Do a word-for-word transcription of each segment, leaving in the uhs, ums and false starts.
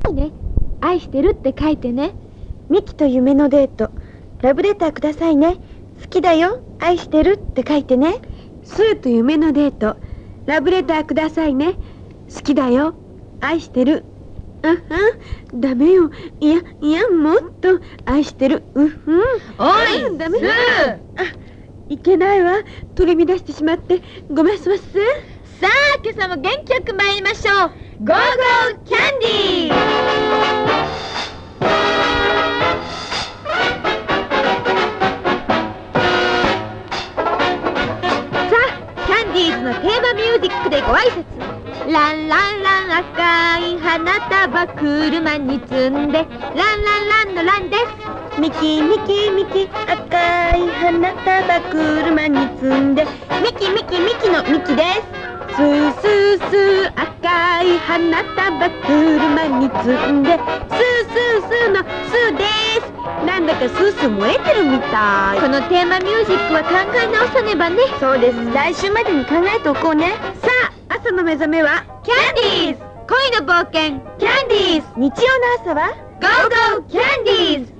いね。愛してるって書いてね。 ミキと夢のデート、ラブレターくださいね。好きだよ、愛してるって書いてね。 スーと夢のデート、ラブレターくださいね。好きだよ、愛してる。あはダメよ。いやいや、もっと愛してる。うふん。 おいダメ。 スー。 あ、いけないわ。取り乱してしまってごめんすます。 さあ、今朝も元気よく参りましょう。ゴーゴーキャンディー。さあ、キャンディーズのテーマミュージックでご挨拶。ランランラン赤い花束車に積んで、ランランランのランです。 ミキミキミキ赤い花束車に積んで、ミキミキミキのミキです。 スースースー赤い花束車に積んで、スースースーのスーです。なんだかスースー燃えてるみたい。 このテーマミュージックは考え直さねばね。 そうです。来週までに考えておこうね。 さあ、朝の目覚めはキャンディーズ恋の冒険キャンディーズ。 日曜の朝はゴーゴーキャンディーズ。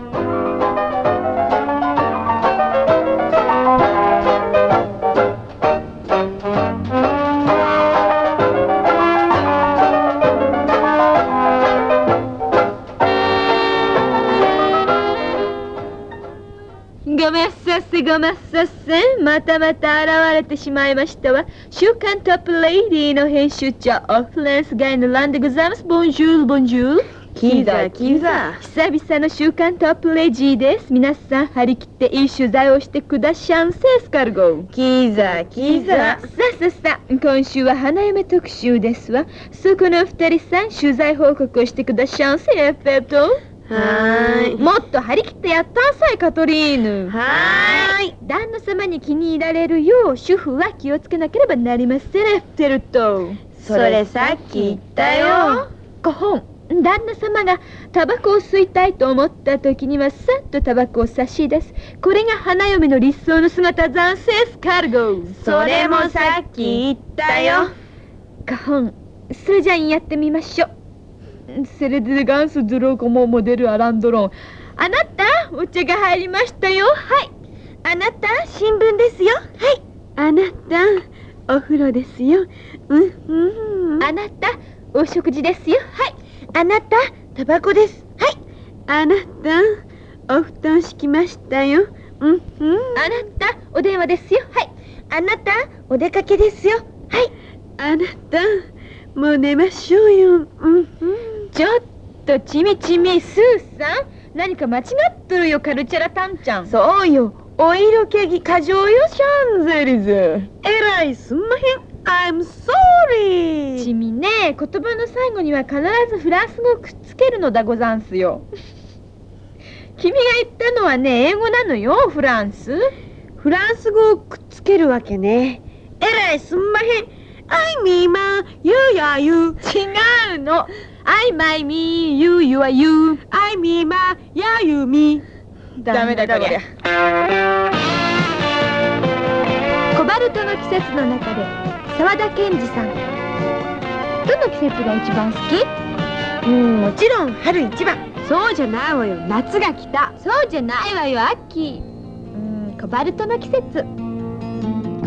ごめんさせごめんさせ、またまた現れてしまいましたわ。週刊トップレイディーの編集長オフレンスガイのランでございます。ボンジュールボンジュール。 キザキザ。 久々の週刊トップレイジーです。皆さん張り切っていい取材をしてくだしゃんせ、スカルゴ。 キザキザ。 さあさあさあ、今週は花嫁特集ですわ。そこの二人さん取材報告をしてくだしゃんせ、エッフェト。 はーい。 もっと張り切ってやったんさい、カトリーヌ。 はーい。 旦那様に気に入られるよう主婦は気をつけなければなりません、エッフェルト。 それさっき言ったよ。 ご本。旦那様がタバコを吸いたいと思った時にはさっとタバコを差し出す。これが花嫁の理想の姿、ザンセスカルゴ。 それもさっき言ったよ。 ご本。それじゃあやってみましょう。セレデガンスズロコモモデルアランドロン。あなた、お茶が入りましたよ。はい。 あなた、新聞ですよ。はい。 あなた、お風呂ですよ。うんうん。 あなた、お食事ですよ。はい。 あなた、タバコです。はい。 あなた、お布団敷きましたよ。うんうん。 あなた、お電話ですよ。はい。 あなた、お出かけですよ。はい。 あなた、もう寝ましょうよ。うんうん。 ちょっとちみちみ、スーさん、何か間違っとるよ、カルチャラタンちゃん。 そうよ、お色気ぎ過剰よ、シャンゼリゼ。えらいすんまへん。I'm sorry。 ちみね、言葉の最後には必ずフランス語をくっつけるのだござんすよ。君が言ったのはね、英語なのよ、フランス。 フランス語をくっつけるわけね。えらいすんまへん。I me ma, you ya you。 違うの。I my me, you you are you。 I me ma, ya you me。 ダメだこりゃ。コバルトの季節の中で沢田研二さん。どの季節が一番好き？ うん、もちろん春一番。 そうじゃないわよ、夏が来た。 そうじゃないわよ、秋。うん、コバルトの季節。キャン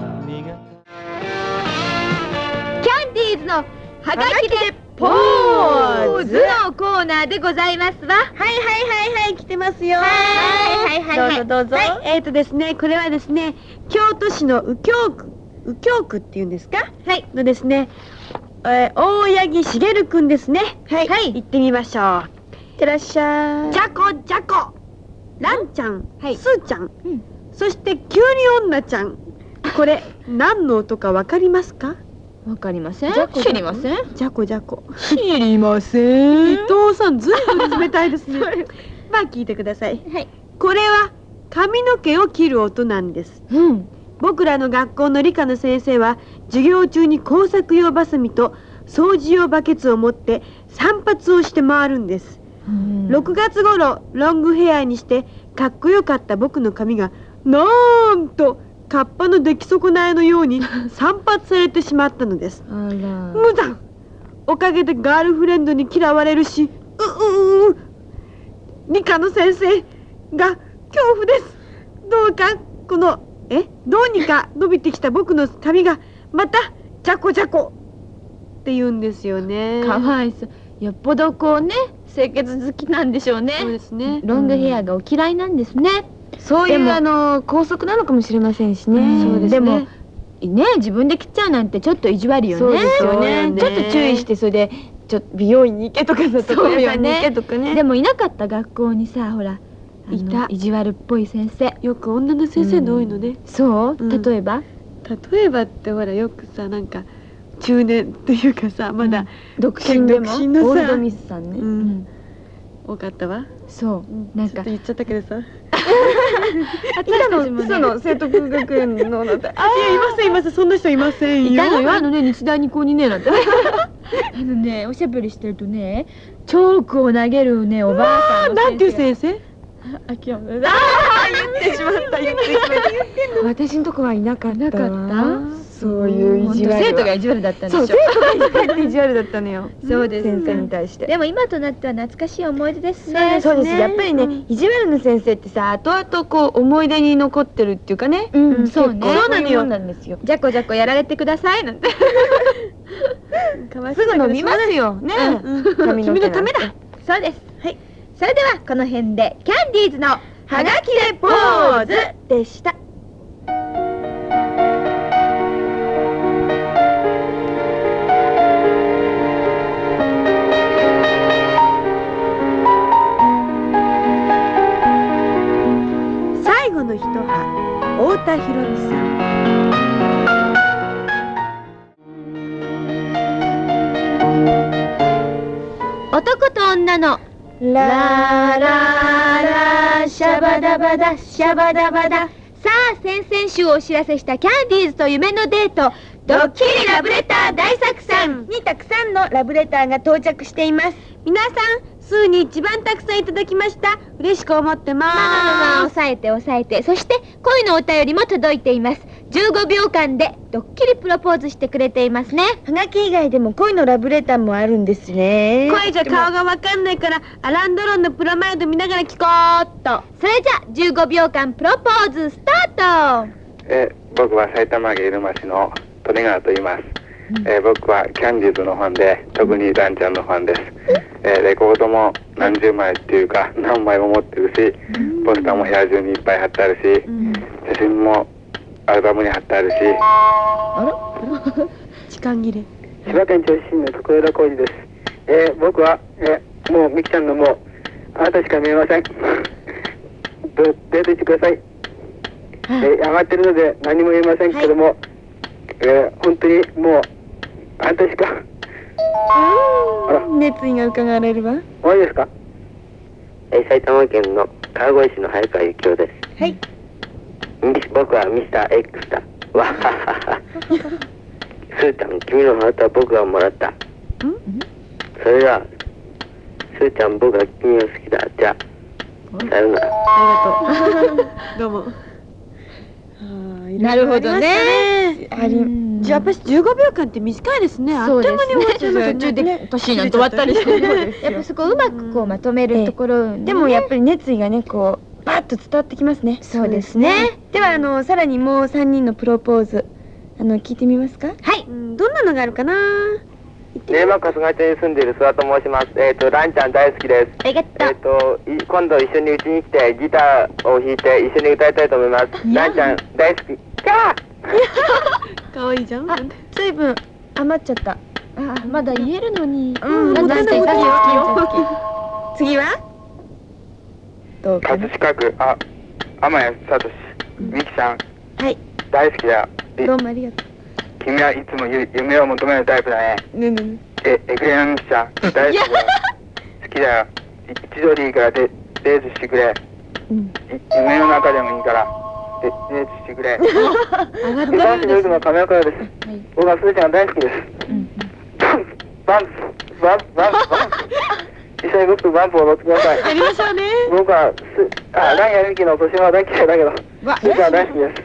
ディーズのはがきでポーズのコーナーでございますわ。 はいはいはいはい、来てますよ。 はいはいはいはい。 どうぞどうぞ。 はい、えーとですね、これはですね、京都市の右京区、右京区っていうんですか？ はい。 のですね、えー、大八木茂くんですね。はい。 はい。 行ってみましょう。 いってらっしゃい。 じゃこじゃこ。ランちゃん、 はいスーちゃん、 うん、 そしてキュウリ女ちゃん。これ何の音かわかりますか？ わかりません。 じゃこ知りません。 じゃこじゃこ。 知りませ伊藤さん、ずいぶん冷たいですね。まあ聞いてください。 はい。 これは髪の毛を切る音なんです。 うん。 僕らの学校の理科の先生は授業中に工作用バサミと掃除用バケツを持って散髪をして回るんです。 うん、 ろくがつ頃ロングヘアにしてかっこよかった僕の髪がなんとカッパの出来損ないのように散髪されてしまったのです。 あら。 無残おかげでガールフレンドに嫌われるし、ううう理科の先生が恐怖です。どうかこのえどうにか伸びてきた僕の髪がまたジャコジャコって言うんですよね。 かわいそう。よっぽどこうね、清潔好きなんでしょうね。 そうですね。 ロングヘアがお嫌いなんですね。 そういうあの校則なのかもしれませんしね。 そうですね。 でもね、自分で切っちゃうなんてちょっと意地悪よね。 そうですよね。ちょっと注意してそれでちょっと美容院に行けとかさ、床屋さんに行けとかね。 でもいなかった学校にさ、ほらいた意地悪っぽい先生。 よく女の先生の多いのね。 そう？例えば？ 例えばってほらよくさ、なんか中年っていうかさ、まだ独身でも独身のさオールドミスさんね。 うん、多かったわ。 そうなんか言っちゃったけどさ、 今の嘘の生徒文学園のなんて、 あいやいませんいません、そんな人いませんよ。 いたのよ、あのね、日大二高にねなんて。あのね、おしゃべりしてるとね、チョークを投げるねおばあさんの先生。なんていう先生？秋山。ああ言ってしまった言ってしまった。 私のとこはいなかった。 なかった？ そういう意地悪。 生徒が意地悪だったんでしょ。 そう、生徒が意地悪だったのよ。 そうです。 先生に対して。 でも今となっては懐かしい思い出ですね。 そうです。やっぱりね、意地悪の先生ってさ、後々こう思い出に残ってるっていうかね。 うん、そうね。 そうなのよ。なんですよ。 じゃこじゃこやられてくださいなんて。 すぐ飲みますよ。ね。 君のためだ。 そうです。はい。それではこの辺でキャンディーズのはがきでポーズでした。 最後の一葉、太田博美さん。 男と女のラララシャバダバダシャバダバダ。さあ先々週お知らせしたキャンディーズと夢のデートドッキリラブレター大作戦にたくさんのラブレターが到着しています。 皆さん、数に一番たくさんいただきました。嬉しく思ってまーす。 まあまあまあ抑えて抑えて。そして恋のお便りも届いています。じゅうごびょうかんでドッキリプロポーズしてくれていますね。 はがき以外でも恋のラブレターもあるんですね。 声じゃ顔がわかんないからアランドロンのプロマイド見ながら聞こうっと。 それじゃじゅうごびょうかんプロポーズスタート。 え僕は埼玉県入間市の利根川と言います。えー、僕はキャンディーズのファンで、特にランちゃんのファンです。えー、レコードも何十枚っていうか何枚も持ってるし、ポスターも部屋中にいっぱい貼ってあるし、写真もアルバムに貼ってあるし。 あら時間切れ。 千葉県銚子市の徳枝浩二です。えー、僕は、えー、もうミキちゃんのもうあなたしか見えません。どデートしてください。えー、上がってるので何も言えませんけども、はい、えー、本当にもうあなたしか。 あら、熱意が伺われるわ。 終わりですか。えー、埼玉県の川越市の早川幸男です。 はい。 僕はミスター X だ。わははは。スーちゃん、君のハートは僕がもらった。ん？それではスーちゃん、僕は君が好きだ。じゃあさようなら。 ありがとう。どうも。 なるほどね。 あり、じゃあやっぱりじゅうごびょうかんって短いですね。あっという間に終わっちゃうの途中で年なんて終わったりして。やっぱそこうまくこうまとめるところ。 でもやっぱり熱意がね、こうバッと伝わってきますね。 そうですね。 ではあのさらにもうさんにんのプロポーズ、あの聞いてみますか。 はい。 どんなのがあるかな。 練馬春日町に住んでいる諏訪と申します。えっとランちゃん大好きです。 ありがとう。 えっと今度一緒にうちに来てギターを弾いて一緒に歌いたいと思います。ランちゃん大好き。キャー。 可愛いじゃん。 あ、随分余っちゃった。 あ、まだ言えるのに。 うん、 ランちゃん大好き。次は？どうかな。 葛飾区、あ、天谷聡、ミキさん。 はい。 大好きだ。 どうもありがとう。 君はいつも夢を求めるタイプだね。 ねねね。 え、エクレアンちゃん、大好きだよ。好きだよ。一度でいいからデデートしてくれ。夢の中でもいいからデデートしてくれ。バンスルークの亀岡です。僕はスーちゃん大好きです。バンプ、バンプ、バンプ、バンプ。一緒に僕とバンプを踊ってください。 やりましょうね。 僕はスあランやミキの年は大嫌いだけど、スーちゃん大好きです。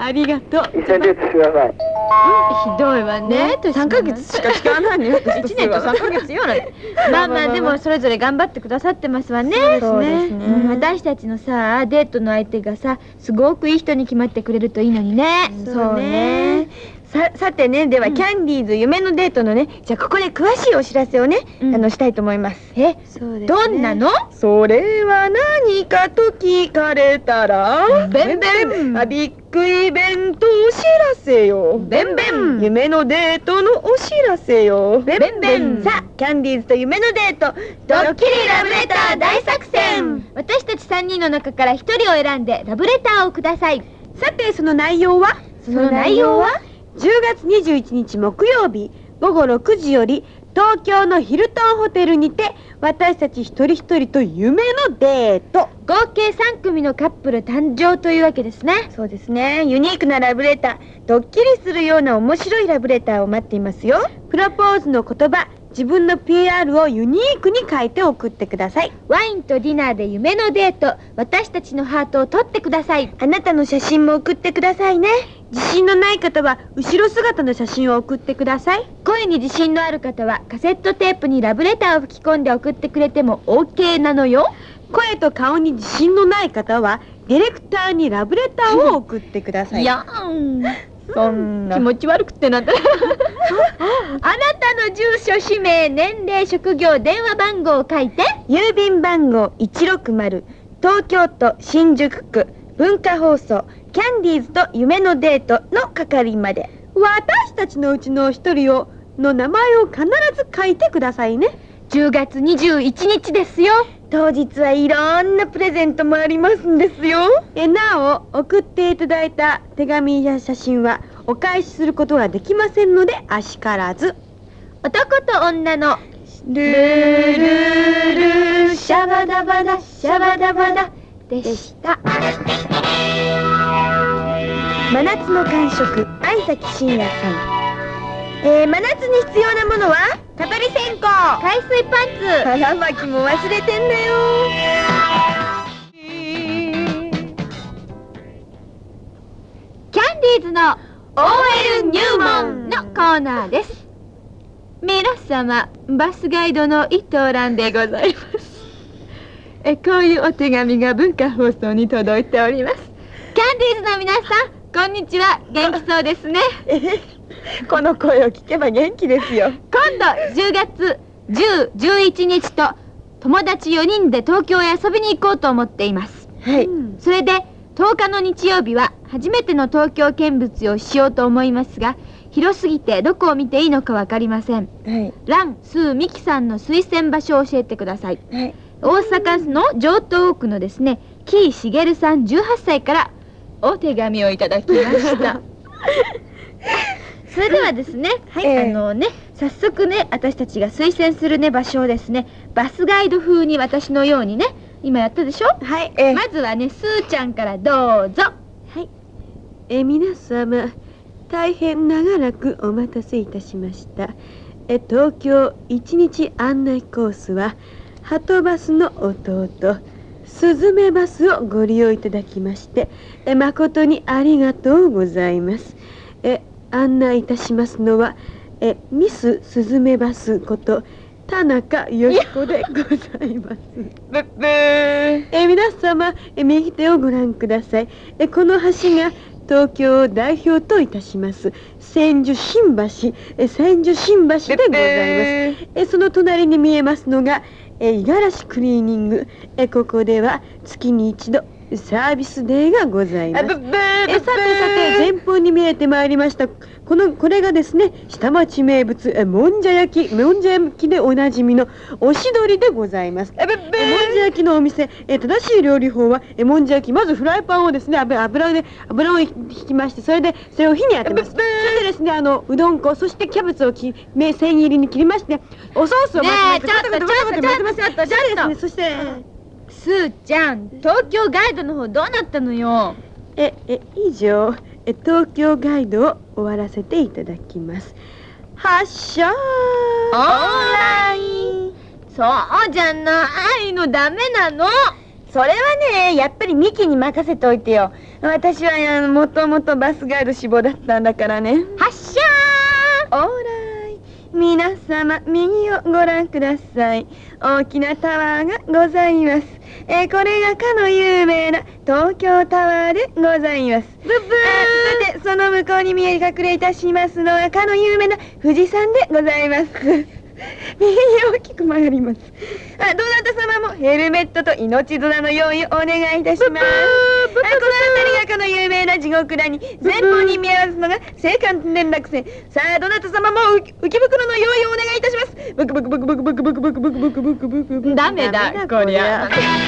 ありがとう。 一緒にデートしてください。 ひどいわね。 さんかげつしか使わないのよ。 一年とさんかげつよ。まあまあでもそれぞれ頑張ってくださってますわね。 そうですね。 うん、私たちのさデートの相手がさすごくいい人に決まってくれるといいのにね。 そうね。ささてね、では、うん、キャンディーズ夢のデートのね、じゃあここで詳しいお知らせをね、うん、あのしたいと思います。 え、そうですね、どんなの？ それは何かと聞かれたら、 ベンベン。 あ、ビッグイベントお知らせよ。 ベンベン。 夢のデートのお知らせよ。 ベンベン。 さあ、キャンディーズと夢のデート、ドッキリラブレター大作戦。 私たちさんにんの中からひとりを選んでラブレターをください。 さて、その内容は？ その内容はじゅうがつにじゅういちにち木曜日ごごろくじより東京のヒルトンホテルにて私たち一人一人と夢のデート。 合計さんくみのカップル誕生というわけですね。 そうですね。ユニークなラブレター、ドッキリするような面白いラブレターを待っていますよ。プロポーズの言葉、自分の ピーアール をユニークに書いて送ってください。 ワインとディナーで夢のデート、私たちのハートを取ってください。 あなたの写真も送ってくださいね。自信のない方は後ろ姿の写真を送ってください。 声に自信のある方はカセットテープにラブレターを吹き込んで送ってくれても オーケー なのよ。 声と顔に自信のない方はディレクターにラブレターを送ってください。 いやん、 そんな気持ち悪くってなんだ。あなたの住所、氏名、年齢、職業、電話番号を書いて。 郵便番号いちろくまる、東京都新宿区文化放送キャンディーズと夢のデートの係まで。私たちのうちの一人をの名前を必ず書いてくださいね。 じゅうがつにじゅういちにちですよ。 当日はいろんなプレゼントもありますんですよ。えなお、送っていただいた手紙や写真はお返しすることができませんのであしからず。 男と女のルールールシャバダバダシャバダバダでした。 真夏の感触、相崎真也さん。えー、真夏に必要なものは蚊取り線香、 海水パンツ、 腹巻きも忘れてんだよ。 キャンディーズの オーエル 入門のコーナーです。皆様、バスガイドの伊藤蘭でございます。えこういうお手紙が文化放送に届いております。キャンディーズの皆さん、こんにちは。元気そうですね。 この声を聞けば元気ですよ。 今度じゅうがつじゅう、じゅういちにちと友達よにんで東京へ遊びに行こうと思っています。 はい。 それでとおかの日曜日は初めての東京見物をしようと思いますが、広すぎてどこを見ていいのかわかりません。 はい。 ラン・スー・ミキさんの推薦場所を教えてください。 はい。 大阪の城東区のですね、紀伊茂さんじゅうはっさいからお手紙をいただきました。それではですね、はい、えー、あのね、早速ね、私たちが推薦するね場所をですね、バスガイド風に私のようにね、今やったでしょ。 はい。えー、 まずはね、スーちゃんからどうぞ。 はい。えー、皆様、大変長らくお待たせいたしました。えー、東京一日案内コースははとバスの弟スズメバスをご利用いただきましてえ誠にありがとうございます。え案内いたしますのはえミススズメバスこと田中よし子でございます。 ブッブー。 え皆様え右手をご覧ください。えこの橋が東京を代表といたします千住新橋え千住新橋でございます。えその隣に見えますのがえ五十嵐クリーニング。えここでは月に一度サービスデーがございます。えさてさて前方に見えてまいりましたこのこれがですね、下町名物えもんじゃ焼きもんじゃ焼きでおなじみのおしどりでございます。えもんじゃ焼きのお店え正しい料理法はえもんじゃ焼き、まずフライパンをですね、油油で油を引きまして、それでそれを火に当てます。そしてですね、あのうどん粉、そしてキャベツをきめ千切りに切りまして、おソースをねえ、ちょっとちょっとちょっとちょっとちょっとですね、そしてスーちゃん、東京ガイドの方どうなったのよ。 ええ以上え東京ガイドを終わらせていただきます。発車オーライ。そうじゃないの、ダメなの。 それはね、やっぱりミキに任せておいてよ。私はあのもともとバスガイド志望だったんだからね。 発射オーライ、皆様右をご覧ください。大きなタワーがございます。えー、これがかの有名な東京タワーでございます。ブッブー。あ、さてその向こうに見え隠れいたしますのがかの有名な富士山でございます。右に大きく曲がります。あ、どなた様もヘルメットと命綱の用意をお願いいたします。あ、この辺りがかの有名な地獄谷、前方に見合わすのが青函連絡船。さあ、どなた様も浮き袋の用意をお願いいたします。ブクブクブクブクブクブクブクブクブクブクブクブク。 ダメだこりゃ。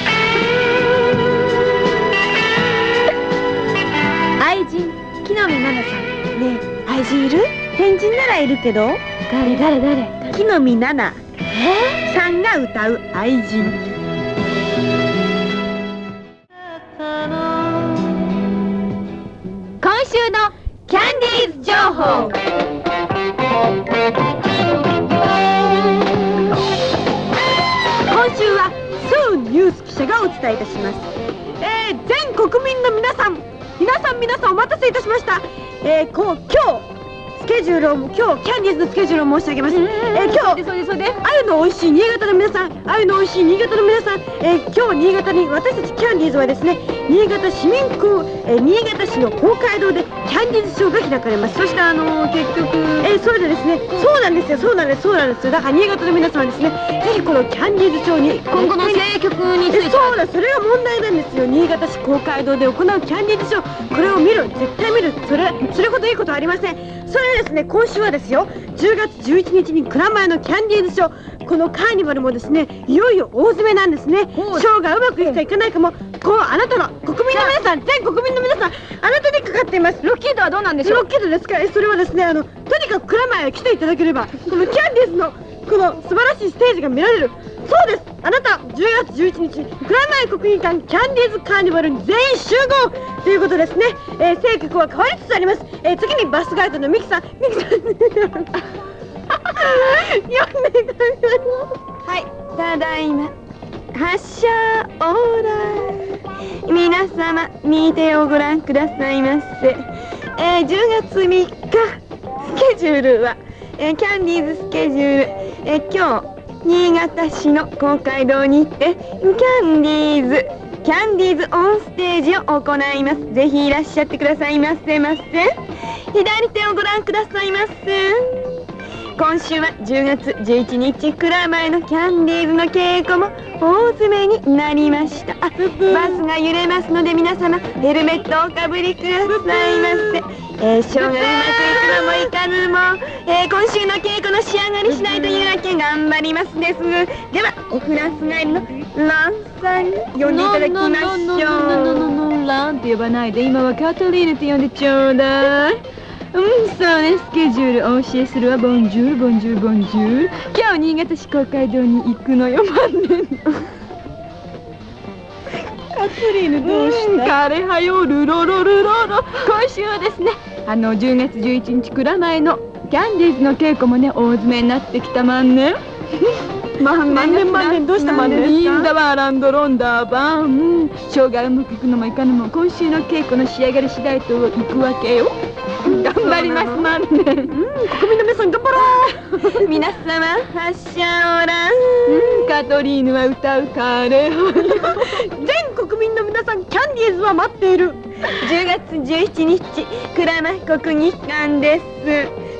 愛人木の実奈々さん。 ねえ、愛人いる？変人ならいるけど。 誰誰誰？ 木の実奈々さんが歌う愛人。 今週のキャンディーズ情報。 今週はスーニュース記者がお伝えいたします。えー、全国民の皆さん皆さん皆さんお待たせいたしました。えー、こう今日スケジュールを今日キャンディーズのスケジュールを申し上げます。えー、今日それでそれで鮎の美味しい新潟の皆さん、鮎の美味しい新潟の皆さん、えー、今日新潟に私たちキャンディーズはですね、新潟市民区、えー、新潟市の公会堂でキャンディーズショーが開かれます。そしてあのー、結局、えー、それでですね、そうなんですよ、そうなんです、そうなんですよ。だから新潟の皆さんはですね、ぜひこのキャンディーズショーに今後の政局について、 そうだ、それが問題なんですよ。新潟市公会堂で行うキャンディーズショー、これを見る、絶対見る、それそれほどいいことはありません。それですね、今週はですよ、じゅうがつじゅういちにちに蔵前のキャンディーズショー、このカーニバルもですね、いよいよ大詰めなんですね。ショーがうまくいくかいかないかも、こうあなたの国民の皆さん、全国民の皆さん、あなたにかかっています。 ロッキードはどうなんでしょう。 ロッキードですか。それはですね、あのとにかく蔵前へ来ていただければ、このキャンディーズのこの素晴らしいステージが見られる。そうです、あなたじゅうがつじゅういちにち、蔵前国技館キャンディーズカーニバルに全員集合ということですね。えー、性格は変わりつつあります。えー、次にバスガイドのミキさん、ミキさん呼んでください。 はい、ただいま発車オーライ。皆様右手をご覧くださいませ。えー、じゅうがつみっかスケジュールは、えー、キャンディーズスケジュール、えー、今日新潟市の公会堂にてキャンディーズキャンディーズオンステージを行います。ぜひいらっしゃってくださいませませ。左手をご覧くださいませ。今週はじゅうがつじゅういちにち蔵前のキャンディーズの稽古も大詰めになりました。あ、バスが揺れますので皆様ヘルメットをおかぶりくださいませ。えー、ショーがうまくいくのもいかぬも、えー、今週の稽古の仕上がり次第というわけ頑張りますです。ではフランス帰りのランさんに呼んでいただきましょう。 ノノノノノノノランって呼ばないで、今はカトリーヌって呼んでちょうだい。うん、そうね、スケジュールお教えするわ。ボンジュールボンジュールボンジュール。今日新潟市公会堂に行くのよ、万年。カトリーヌどうした？枯れ葉よルロロルロロ。今週はですね、あのじゅうがつじゅういちにち蔵前のキャンディーズの稽古もね、大詰めになってきた万年。 万年万年どうした万年ですか？ いいんだわ、ランドロンダーバン。ショーがうまくいくのもいかぬも、今週の稽古の仕上がり次第といくわけよ。頑張ります万年。うん、国民の皆さん頑張ろう。 皆様発車オーラうん、カトリーヌは歌うカレー。 全国民の皆さん、キャンディーズは待っている。 じゅうがつじゅういちにち蔵前国技館です。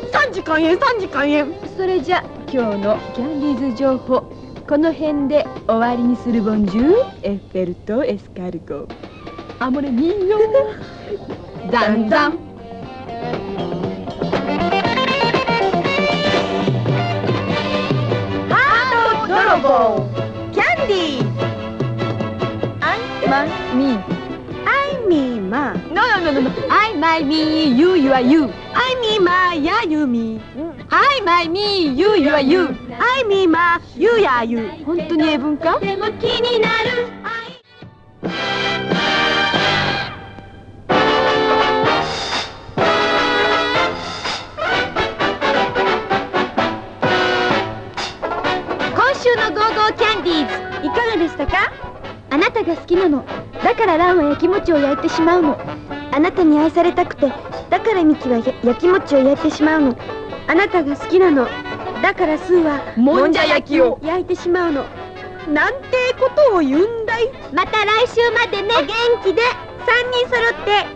さんじ開演、さんじ開演。 それじゃ今日のキャンディーズ情報、この辺で終わりにするボンジュール。エッフェルとエスカルゴアモレミーヨザンザン。 ハート泥棒キャンディーアイマミーアイミーマー No no no no no I my me you you are you I me ma ya you me I my me you you are you I me ma you ya you。 本当に英文か？ でも気になる。 今週のゴーゴーキャンディーズいかがでしたか？ あなたが好きなの。だからランは焼き餅を焼いてしまうの。 あなたに愛されたくて、だからミキはや焼き餅を焼いてしまうの。 あなたが好きなの。だからスーはもんじゃ焼きを焼いてしまうの。なんてことを言うんだい。 また来週までね。 お元気でさんにん揃って